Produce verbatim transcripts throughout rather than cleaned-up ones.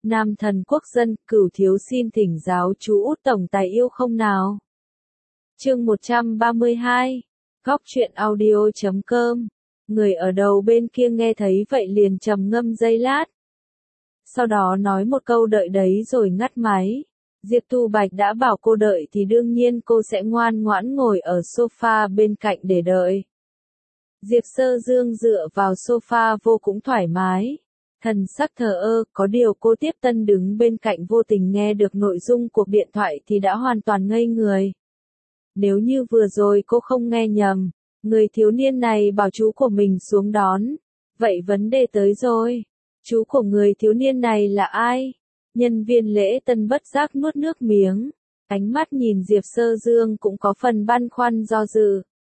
Nam thần quốc dân, cửu thiếu xin thỉnh giáo chú út tổng tài yêu không nào. Chương một trăm ba mươi hai, Góc truyện audio chấm com. Người ở đầu bên kia nghe thấy vậy liền trầm ngâm giây lát. Sau đó nói một câu đợi đấy rồi ngắt máy. Diệp Tu Bạch đã bảo cô đợi thì đương nhiên cô sẽ ngoan ngoãn ngồi ở sofa bên cạnh để đợi. Diệp Sơ Dương dựa vào sofa vô cùng thoải mái. Thần sắc thờ ơ, có điều cô Tiếp Tân đứng bên cạnh vô tình nghe được nội dung cuộc điện thoại thì đã hoàn toàn ngây người. Nếu như vừa rồi cô không nghe nhầm, người thiếu niên này bảo chú của mình xuống đón. Vậy vấn đề tới rồi. Chú của người thiếu niên này là ai? Nhân viên lễ tân bất giác nuốt nước miếng. Ánh mắt nhìn Diệp Sơ Dương cũng có phần băn khoăn do dự.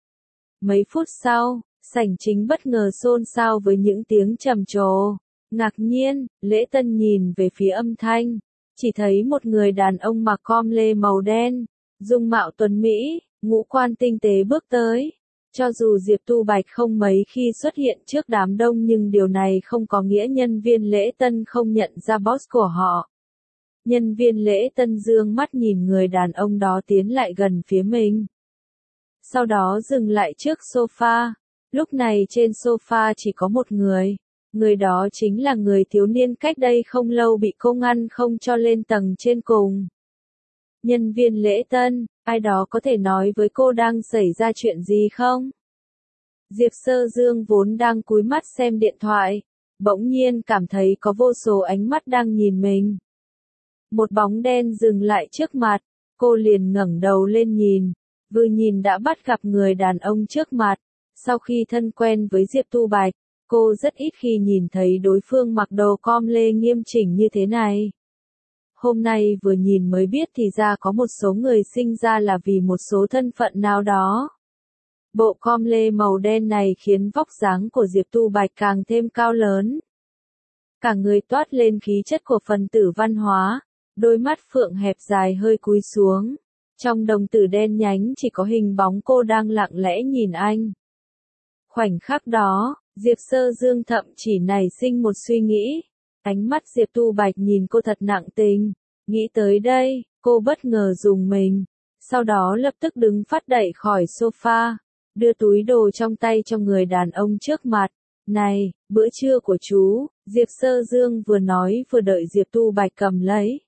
Mấy phút sau, sảnh chính bất ngờ xôn xao với những tiếng trầm trồ. Ngạc nhiên, lễ tân nhìn về phía âm thanh. Chỉ thấy một người đàn ông mặc com lê màu đen, dung mạo tuấn Mỹ, ngũ quan tinh tế bước tới. Cho dù Diệp Tu Bạch không mấy khi xuất hiện trước đám đông nhưng điều này không có nghĩa nhân viên lễ tân không nhận ra boss của họ. Nhân viên lễ tân dương mắt nhìn người đàn ông đó tiến lại gần phía mình. Sau đó dừng lại trước sofa. Lúc này trên sofa chỉ có một người. Người đó chính là người thiếu niên cách đây không lâu bị cô ngăn không cho lên tầng trên cùng. Nhân viên lễ tân, ai đó có thể nói với cô đang xảy ra chuyện gì không? Diệp Sơ Dương vốn đang cúi mắt xem điện thoại, bỗng nhiên cảm thấy có vô số ánh mắt đang nhìn mình. Một bóng đen dừng lại trước mặt, cô liền ngẩng đầu lên nhìn, vừa nhìn đã bắt gặp người đàn ông trước mặt. Sau khi thân quen với Diệp Tu Bạch, cô rất ít khi nhìn thấy đối phương mặc đồ com lê nghiêm chỉnh như thế này. Hôm nay vừa nhìn mới biết thì ra có một số người sinh ra là vì một số thân phận nào đó. Bộ com lê màu đen này khiến vóc dáng của Diệp Tu Bạch càng thêm cao lớn. Cả người toát lên khí chất của phần tử văn hóa, đôi mắt phượng hẹp dài hơi cúi xuống. Trong đồng tử đen nhánh chỉ có hình bóng cô đang lặng lẽ nhìn anh. Khoảnh khắc đó, Diệp Sơ Dương thậm chỉ nảy sinh một suy nghĩ. Ánh mắt Diệp Tu Bạch nhìn cô thật nặng tình. Nghĩ tới đây, cô bất ngờ rùng mình. Sau đó lập tức đứng phát đậy khỏi sofa. Đưa túi đồ trong tay cho người đàn ông trước mặt. Này, bữa trưa của chú, Diệp Sơ Dương vừa nói vừa đợi Diệp Tu Bạch cầm lấy.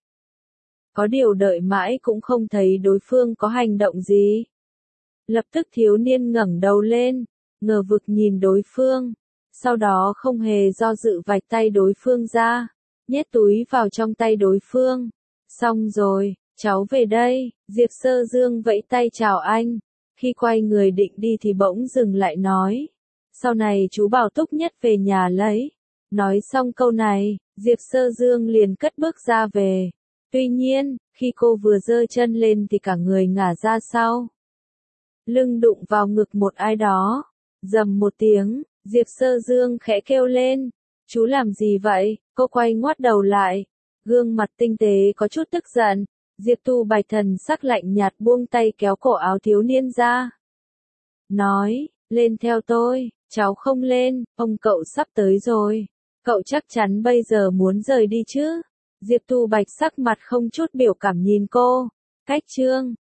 Có điều đợi mãi cũng không thấy đối phương có hành động gì. Lập tức thiếu niên ngẩng đầu lên, ngờ vực nhìn đối phương. Sau đó không hề do dự vạch tay đối phương ra, nhét túi vào trong tay đối phương. Xong rồi, cháu về đây, Diệp Sơ Dương vẫy tay chào anh. Khi quay người định đi thì bỗng dừng lại nói. Sau này chú bảo Túc Nhất về nhà lấy. Nói xong câu này, Diệp Sơ Dương liền cất bước ra về. Tuy nhiên, khi cô vừa giơ chân lên thì cả người ngả ra sau. Lưng đụng vào ngực một ai đó. Rầm một tiếng, Diệp Sơ Dương khẽ kêu lên. Chú làm gì vậy? Cô quay ngoắt đầu lại. Gương mặt tinh tế có chút tức giận. Diệp Tu Bạch thần sắc lạnh nhạt buông tay kéo cổ áo thiếu niên ra. Nói, lên theo tôi, cháu không lên, ông cậu sắp tới rồi. Cậu chắc chắn bây giờ muốn rời đi chứ? Diệp Tu Bạch sắc mặt không chút biểu cảm nhìn cô. Cách chương,